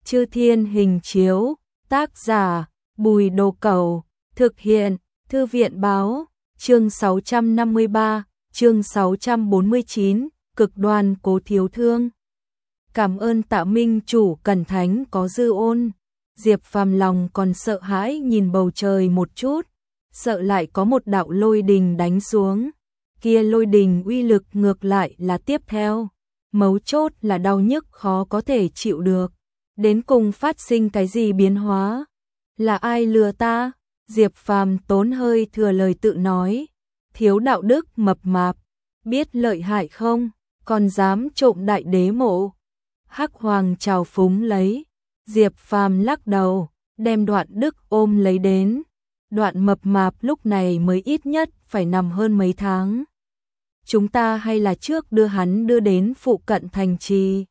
Chư Thiên Hình Chiếu, tác giả Bùi Đồ Cẩu, thực hiện Thư viện Báo, chương 653, chương 649, cực đoan Cố Thiếu Thương. Cảm ơn Tạ Minh chủ cẩn thánh có dư ôn. Diệp Phàm lòng còn sợ hãi nhìn bầu trời một chút, sợ lại có một đạo lôi đình đánh xuống. Kia lôi đình uy lực ngược lại là tiếp theo, mấu chốt là đau nhức khó có thể chịu được. Đến cùng phát sinh cái gì biến hóa? Là ai lừa ta? Diệp Phàm tốn hơi thừa lời tự nói, thiếu đạo đức mập mạp, biết lợi hại không, còn dám trộm đại đế mộ. Hắc Hoàng trào phúng lấy, Diệp Phàm lắc đầu, đem Đoạn Đức ôm lấy đến. Đoạn mập mạp lúc này mới ít nhất phải nằm hơn mấy tháng. Chúng ta hay là trước đưa hắn đưa đến phụ cận thành trì.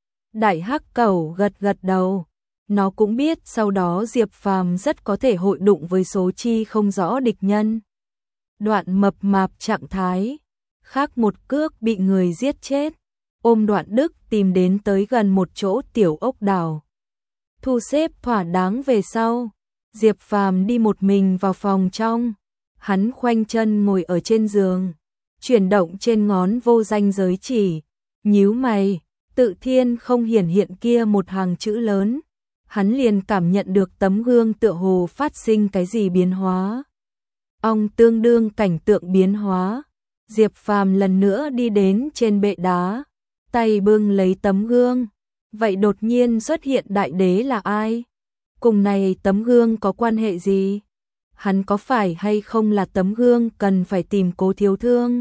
Đại Hắc Cẩu gật gật đầu, nó cũng biết sau đó Diệp Phàm rất có thể hội đụng với số chi không rõ địch nhân. Đoạn mập mạp trạng thái, khác một cước bị người giết chết, ôm Đoạn Đức tìm đến tới gần một chỗ tiểu ốc đảo. Thu xếp thỏa đáng về sau, Diệp Phàm đi một mình vào phòng trong, hắn khoanh chân ngồi ở trên giường, chuyển động trên ngón vô danh giới chỉ, nhíu mày, tự thiên không hiển hiện kia một hàng chữ lớn, hắn liền cảm nhận được tấm gương tựa hồ phát sinh cái gì biến hóa. Ong tương đương cảnh tượng biến hóa, Diệp Phàm lần nữa đi đến trên bệ đá, tay bưng lấy tấm gương. Vậy đột nhiên xuất hiện đại đế là ai? Cùng này tấm gương có quan hệ gì? Hắn có phải hay không là tấm gương cần phải tìm Cố Thiếu Thương?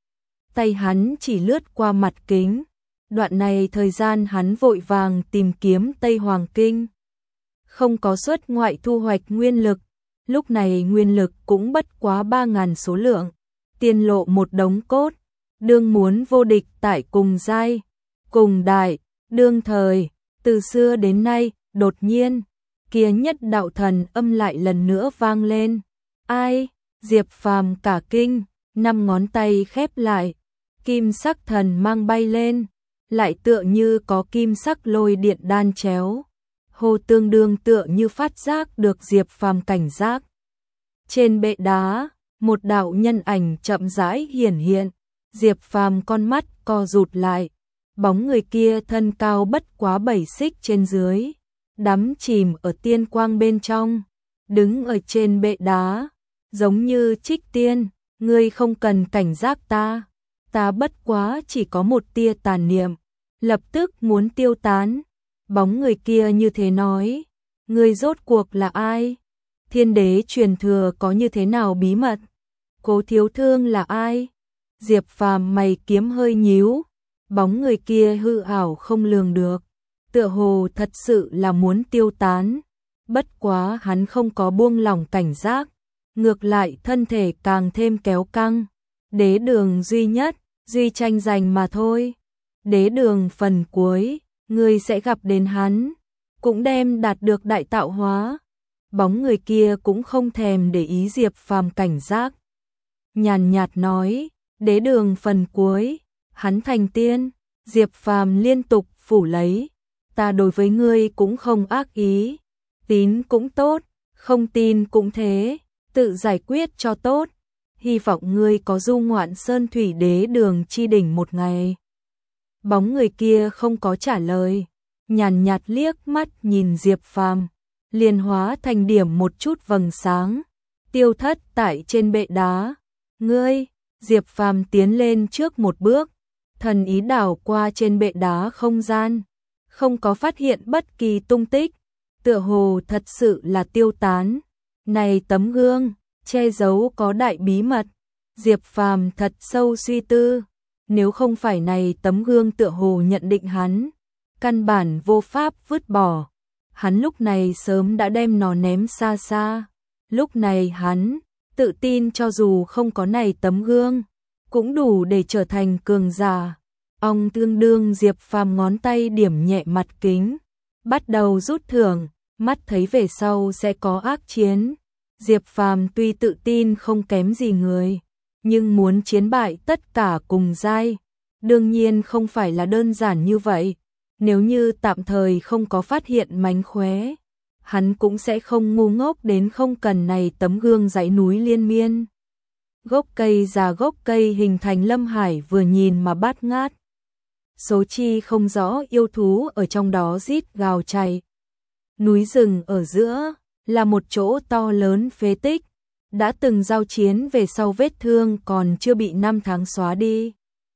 Tay hắn chỉ lướt qua mặt kính. Đoạn này thời gian hắn vội vàng tìm kiếm Tây Hoàng Kinh. Không có xuất ngoại thu hoạch nguyên lực. Lúc này nguyên lực cũng bất quá 3.000 số lượng. Tiên lộ một đống cốt. Đương muốn vô địch tại cùng giai, cùng đại. Đương thời, từ xưa đến nay, đột nhiên, kia nhất đạo thần âm lại lần nữa vang lên. Ai? Diệp Phàm cả kinh, 5 ngón tay khép lại, kim sắc thần mang bay lên, lại tựa như có kim sắc lôi điện đan chéo. Hồ tương đương tựa như phát giác được Diệp Phàm cảnh giác. Trên bệ đá, một đạo nhân ảnh chậm rãi hiển hiện, Diệp Phàm con mắt co rụt lại. Bóng người kia thân cao bất quá 7 xích trên dưới, đắm chìm ở tiên quang bên trong, đứng ở trên bệ đá, giống như trích tiên, ngươi không cần cảnh giác ta, ta bất quá chỉ có một tia tàn niệm, lập tức muốn tiêu tán. Bóng người kia như thế nói, ngươi rốt cuộc là ai? Thiên đế truyền thừa có như thế nào bí mật? Cố Thiếu Thương là ai? Diệp Phàm mày kiếm hơi nhíu. Bóng người kia hư ảo không lường được, tựa hồ thật sự là muốn tiêu tán. Bất quá hắn không có buông lỏng cảnh giác, ngược lại thân thể càng thêm kéo căng. Đế đường duy nhất, duy tranh giành mà thôi. Đế đường phần cuối, ngươi sẽ gặp đến hắn, cũng đem đạt được đại tạo hóa. Bóng người kia cũng không thèm để ý Diệp Phàm cảnh giác. Nhàn nhạt nói, đế đường phần cuối. Hắn thành tiên, Diệp Phàm liên tục phủ lấy, ta đối với ngươi cũng không ác ý, tín cũng tốt, không tin cũng thế, tự giải quyết cho tốt, hy vọng ngươi có du ngoạn sơn thủy đế đường chi đỉnh một ngày. Bóng người kia không có trả lời, nhàn nhạt liếc mắt nhìn Diệp Phàm, liền hóa thành điểm một chút vầng sáng, tiêu thất tại trên bệ đá. Ngươi, Diệp Phàm tiến lên trước một bước, thần ý đảo qua trên bệ đá không gian, không có phát hiện bất kỳ tung tích, tựa hồ thật sự là tiêu tán. Này tấm gương, che giấu có đại bí mật. Diệp Phàm thật sâu suy tư, nếu không phải này tấm gương tựa hồ nhận định hắn, căn bản vô pháp vứt bỏ. Hắn lúc này sớm đã đem nó ném xa xa. Lúc này hắn tự tin cho dù không có này tấm gương, cũng đủ để trở thành cường giả. Ong tương đương Diệp Phàm ngón tay điểm nhẹ mặt kính, bắt đầu rút thưởng, mắt thấy về sau sẽ có ác chiến. Diệp Phàm tuy tự tin không kém gì người, nhưng muốn chiến bại tất cả cùng giai, đương nhiên không phải là đơn giản như vậy. Nếu như tạm thời không có phát hiện mánh khóe, hắn cũng sẽ không ngu ngốc đến không cần này tấm gương dãy núi liên miên. Gốc cây già gốc cây hình thành Lâm Hải vừa nhìn mà bát ngát. Số chi không rõ yêu thú ở trong đó rít gào chạy. Núi rừng ở giữa là một chỗ to lớn phế tích, đã từng giao chiến về sau vết thương còn chưa bị năm tháng xóa đi.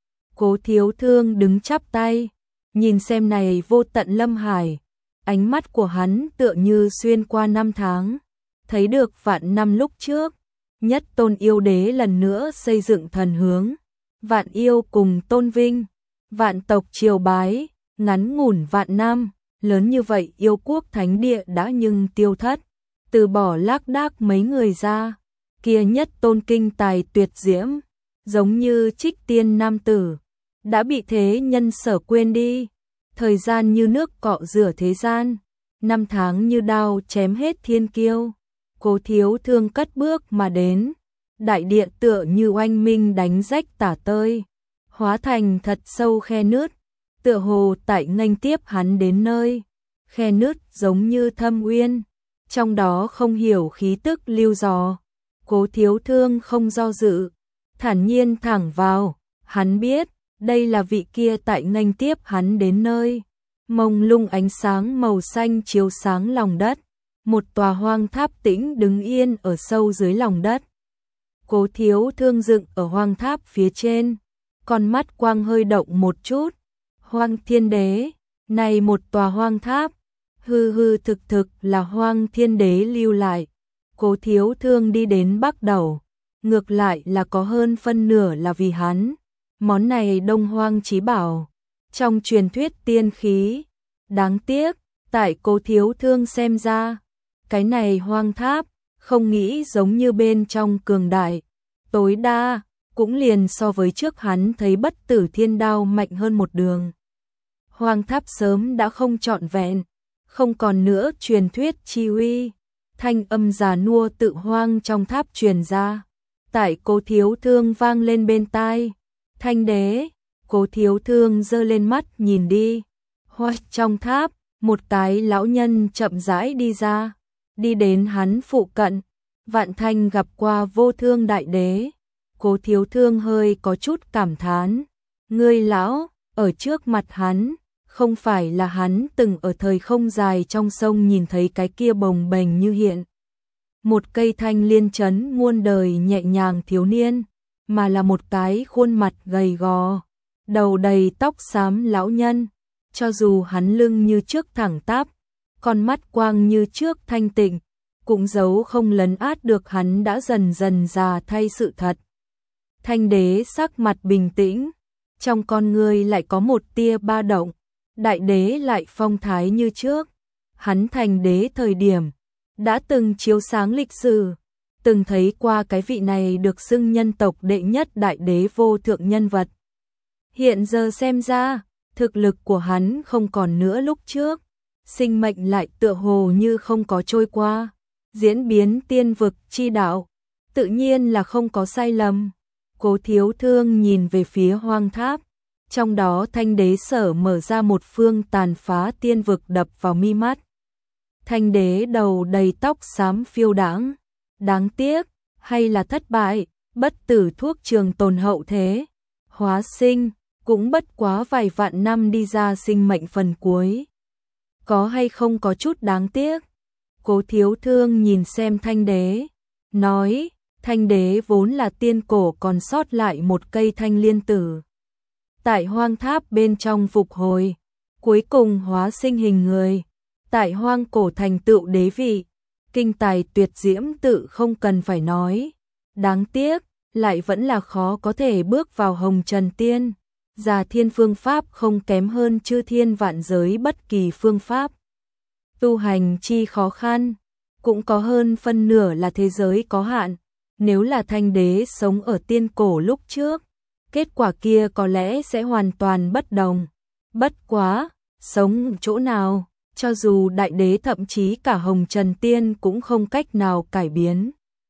Cố Thiếu Thương đứng chắp tay, nhìn xem này vô tận Lâm Hải, ánh mắt của hắn tựa như xuyên qua năm tháng, thấy được vạn năm lúc trước, nhất tôn yêu đế lần nữa xây dựng thần hướng, vạn yêu cùng tôn vinh, vạn tộc triều bái, ngắn ngủn vạn năm, lớn như vậy yêu quốc thánh địa đã nhưng tiêu thất, từ bỏ lác đác mấy người ra, kia nhất tôn kinh tài tuyệt diễm, giống như trích tiên nam tử, đã bị thế nhân sở quên đi, thời gian như nước cọ rửa thế gian, năm tháng như đao chém hết thiên kiêu. Cố Thiếu Thương cất bước mà đến, đại địa tựa như oanh minh đánh rách tả tơi, hóa thành thật sâu khe nứt, tựa hồ tại nghênh tiếp hắn đến nơi, khe nứt giống như thâm uyên, trong đó không hiểu khí tức lưu dò. Cố Thiếu Thương không do dự, thản nhiên thẳng vào, hắn biết, đây là vị kia tại nghênh tiếp hắn đến nơi. Mông lung ánh sáng màu xanh chiếu sáng lòng đất, một tòa hoang tháp tĩnh đứng yên ở sâu dưới lòng đất. Cố Thiếu Thương dựng ở hoang tháp phía trên, con mắt quang hơi động một chút. Hoang Thiên Đế, này một tòa hoang tháp, hư hư thực thực là Hoang Thiên Đế lưu lại. Cố Thiếu Thương đi đến bắt đầu, ngược lại là có hơn phân nửa là vì hắn. Món này Đông Hoang chí bảo, trong truyền thuyết tiên khí, đáng tiếc, tại Cố Thiếu Thương xem ra, cái này hoang tháp, không nghĩ giống như bên trong cường đại, tối đa, cũng liền so với trước hắn thấy bất tử thiên đao mạnh hơn một đường. Hoang tháp sớm đã không trọn vẹn, không còn nữa truyền thuyết chi uy, thanh âm già nua tự hoang trong tháp truyền ra, tại Cố Thiếu Thương vang lên bên tai. Thanh Đế, Cố Thiếu Thương giơ lên mắt nhìn đi, hoa trong tháp, một cái lão nhân chậm rãi đi ra, đi đến hắn phụ cận, Vạn Thanh gặp qua Vô Thương Đại Đế. Cố Thiếu Thương hơi có chút cảm thán, ngươi lão, ở trước mặt hắn, không phải là hắn từng ở thời không dài trong sông nhìn thấy cái kia bồng bềnh như hiện. Một cây thanh liên chấn muôn đời nhẹ nhàng thiếu niên, mà là một cái khuôn mặt gầy gò, đầu đầy tóc xám lão nhân, cho dù hắn lưng như trước thẳng tắp, con mắt quang như trước thanh tịnh, cũng giấu không lấn át được hắn đã dần dần già thay sự thật. Thanh Đế sắc mặt bình tĩnh, trong con người lại có một tia ba động, Đại Đế lại phong thái như trước, hắn thành đế thời điểm, đã từng chiếu sáng lịch sử, từng thấy qua cái vị này được xưng nhân tộc đệ nhất đại đế vô thượng nhân vật. Hiện giờ xem ra, thực lực của hắn không còn nữa lúc trước, sinh mệnh lại tựa hồ như không có trôi qua, diễn biến tiên vực chi đạo, tự nhiên là không có sai lầm. Cố Thiếu Thương nhìn về phía hoang tháp, trong đó Thanh Đế sở mở ra một phương tàn phá tiên vực đập vào mi mắt. Thanh Đế đầu đầy tóc xám phiêu đãng, đáng tiếc, hay là thất bại, bất tử thuốc trường tồn hậu thế, hóa sinh, cũng bất quá vài vạn năm đi ra sinh mệnh phần cuối. Có hay không có chút đáng tiếc? Cố Thiếu Thương nhìn xem Thanh Đế, nói, Thanh Đế vốn là tiên cổ còn sót lại một cây thanh liên tử. Tại hoang tháp bên trong phục hồi, cuối cùng hóa sinh hình người, tại hoang cổ thành tựu đế vị, kinh tài tuyệt diễm tự không cần phải nói. Đáng tiếc, lại vẫn là khó có thể bước vào hồng trần tiên. Già thiên phương pháp không kém hơn chư thiên vạn giới bất kỳ phương pháp. Tu hành chi khó khăn, cũng có hơn phân nửa là thế giới có hạn. Nếu là Thanh Đế sống ở tiên cổ lúc trước, kết quả kia có lẽ sẽ hoàn toàn bất đồng. Bất quá, sống chỗ nào, cho dù đại đế thậm chí cả hồng trần tiên cũng không cách nào cải biến.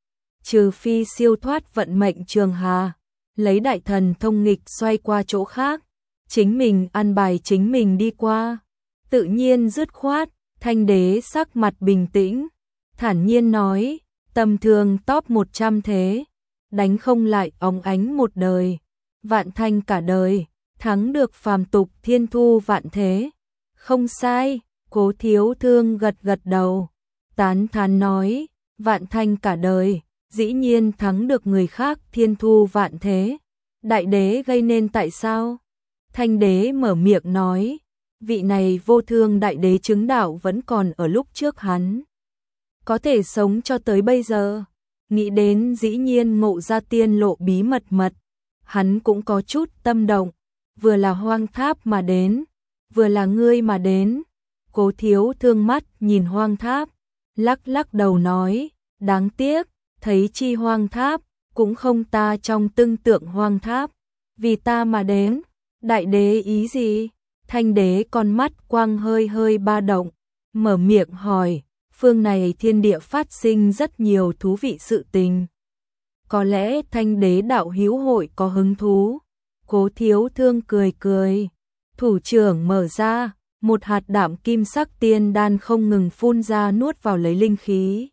Trừ phi siêu thoát vận mệnh trường hà, lấy đại thần thông nghịch xoay qua chỗ khác, chính mình an bài chính mình đi qua. Tự nhiên dứt khoát, Thanh đế sắc mặt bình tĩnh, thản nhiên nói, tầm thường top 100 thế, đánh không lại óng ánh một đời, vạn thanh cả đời, thắng được phàm tục thiên thu vạn thế. Không sai, Cố Thiếu Thương gật gật đầu, tán thán nói, vạn thanh cả đời, dĩ nhiên thắng được người khác thiên thu vạn thế. Đại đế gây nên tại sao? Thanh đế mở miệng nói, vị này vô thương đại đế chứng đạo vẫn còn ở lúc trước hắn. Có thể sống cho tới bây giờ, nghĩ đến dĩ nhiên Ngộ Ra tiên lộ bí mật hắn cũng có chút tâm động, vừa là Hoang Tháp mà đến, vừa là ngươi mà đến. Cố Thiếu Thương mắt nhìn Hoang Tháp, lắc lắc đầu nói, đáng tiếc, thấy chi Hoang Tháp, cũng không ta trong tương tượng Hoang Tháp, vì ta mà đến. Đại đế ý gì? Thanh đế con mắt quang hơi hơi ba động, mở miệng hỏi, phương này thiên địa phát sinh rất nhiều thú vị sự tình. Có lẽ Thanh đế đạo hữu hội có hứng thú. Cố Thiếu Thương cười cười, thủ trưởng mở ra, một hạt đạm kim sắc tiên đan không ngừng phun ra nuốt vào lấy linh khí.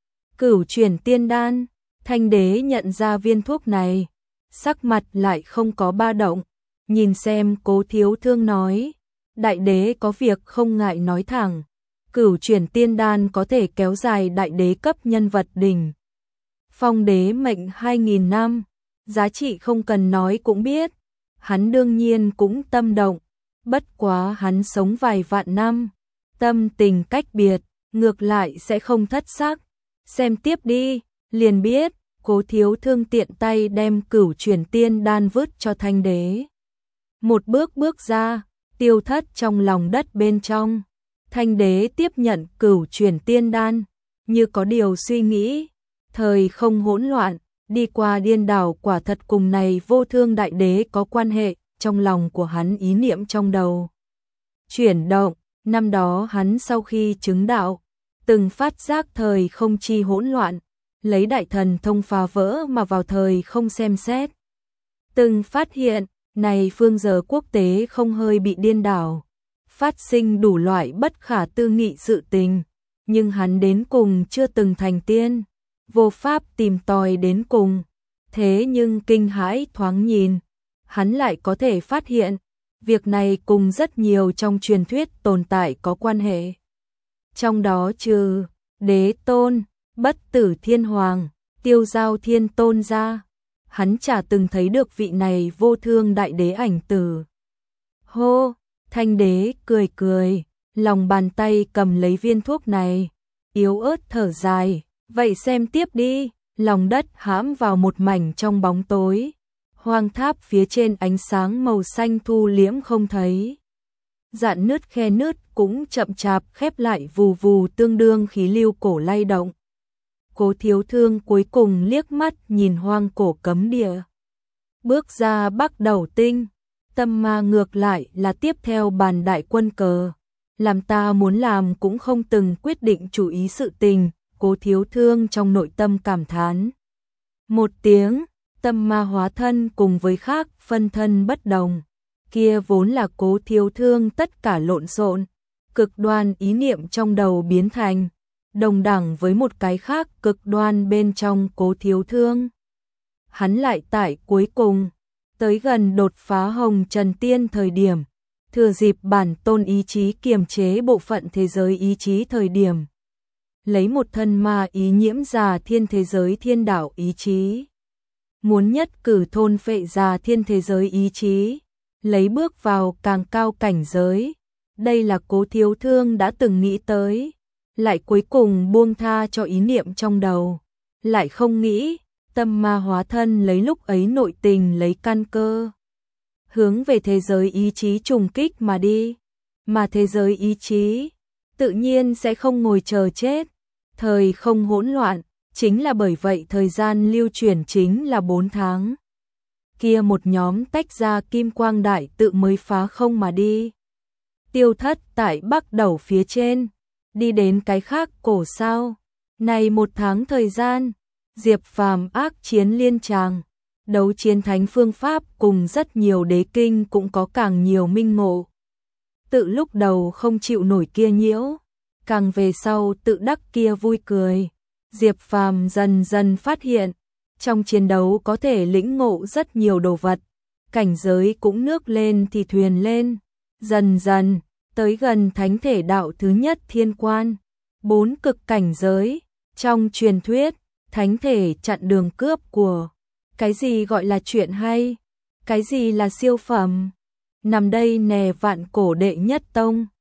Cửu chuyển tiên đan, Thanh đế nhận ra viên thuốc này, sắc mặt lại không có ba động, nhìn xem Cố Thiếu Thương nói, đại đế có việc không ngại nói thẳng, cửu chuyển tiên đan có thể kéo dài đại đế cấp nhân vật đỉnh phong đế mệnh 2000 năm, giá trị không cần nói cũng biết. Hắn đương nhiên cũng tâm động, bất quá hắn sống vài vạn năm, tâm tình cách biệt, ngược lại sẽ không thất sắc. Xem tiếp đi, liền biết. Cố Thiếu Thương tiện tay đem cửu chuyển tiên đan vứt cho Thanh đế. Một bước bước ra, tiêu thất trong lòng đất bên trong. Thanh đế tiếp nhận cửu chuyển tiên đan, như có điều suy nghĩ, thời không hỗn loạn, đi qua điên đảo quả thật cùng này vô thương đại đế có quan hệ. Trong lòng của hắn ý niệm trong đầu chuyển động, năm đó hắn sau khi chứng đạo, từng phát giác thời không chi hỗn loạn, lấy đại thần thông phá vỡ mà vào thời không xem xét. Từng phát hiện, này phương giờ quốc tế không hơi bị điên đảo, phát sinh đủ loại bất khả tư nghị sự tình, nhưng hắn đến cùng chưa từng thành tiên, vô pháp tìm tòi đến cùng. Thế nhưng kinh hãi thoáng nhìn, hắn lại có thể phát hiện, việc này cùng rất nhiều trong truyền thuyết tồn tại có quan hệ. Trong đó trừ Đế Tôn, Bất Tử Thiên Hoàng, Tiêu Giao Thiên Tôn ra, hắn chả từng thấy được vị này vô thương đại đế ảnh tử. Hô, Thanh đế cười cười, lòng bàn tay cầm lấy viên thuốc này, yếu ớt thở dài, vậy xem tiếp đi. Lòng đất hãm vào một mảnh trong bóng tối, Hoang Tháp phía trên ánh sáng màu xanh thu liễm không thấy. Dạn nứt khe nứt cũng chậm chạp khép lại vù vù, tương đương khí lưu cổ lay động. Cố Thiếu Thương cuối cùng liếc mắt nhìn hoang cổ cấm địa, bước ra Bắc Đầu Tinh, tâm ma ngược lại là tiếp theo bàn đại quân cờ, làm ta muốn làm cũng không từng quyết định chủ ý sự tình. Cố Thiếu Thương trong nội tâm cảm thán một tiếng, tâm ma hóa thân cùng với khác phân thân bất đồng, kia vốn là Cố Thiếu Thương tất cả lộn xộn, cực đoan ý niệm trong đầu biến thành đồng đẳng với một cái khác cực đoan bên trong Cố Thiếu Thương. Hắn lại tại cuối cùng, tới gần đột phá Hồng Trần Tiên thời điểm, thừa dịp bản tôn ý chí kiềm chế bộ phận thế giới ý chí thời điểm, lấy một thân ma ý nhiễm già thiên thế giới thiên đạo ý chí, muốn nhất cử thôn phệ già thiên thế giới ý chí, lấy bước vào càng cao cảnh giới. Đây là Cố Thiếu Thương đã từng nghĩ tới, lại cuối cùng buông tha cho ý niệm trong đầu, lại không nghĩ, tâm ma hóa thân lấy lúc ấy nội tình lấy căn cơ, hướng về thế giới ý chí trùng kích mà đi, mà thế giới ý chí tự nhiên sẽ không ngồi chờ chết. Thời không hỗn loạn, chính là bởi vậy thời gian lưu chuyển chính là 4 tháng. Kia một nhóm tách ra kim quang đại tự mới phá không mà đi. Tiêu thất tại Bắc Đầu phía trên, đi đến cái khác cổ sao. Này 1 tháng thời gian, Diệp Phàm ác chiến liên tràng, đấu chiến thánh phương pháp cùng rất nhiều đế kinh cũng có càng nhiều minh ngộ. Tự lúc đầu không chịu nổi kia nhiễu, càng về sau tự đắc kia vui cười. Diệp Phàm dần dần phát hiện, trong chiến đấu có thể lĩnh ngộ rất nhiều đồ vật, cảnh giới cũng nước lên thì thuyền lên, dần dần tới gần thánh thể đạo thứ nhất thiên quan, 4 cực cảnh giới. Trong truyền thuyết, thánh thể chặn đường cướp của. Cái gì gọi là chuyện hay? Cái gì là siêu phẩm? Nằm đây nè vạn cổ đệ nhất tông.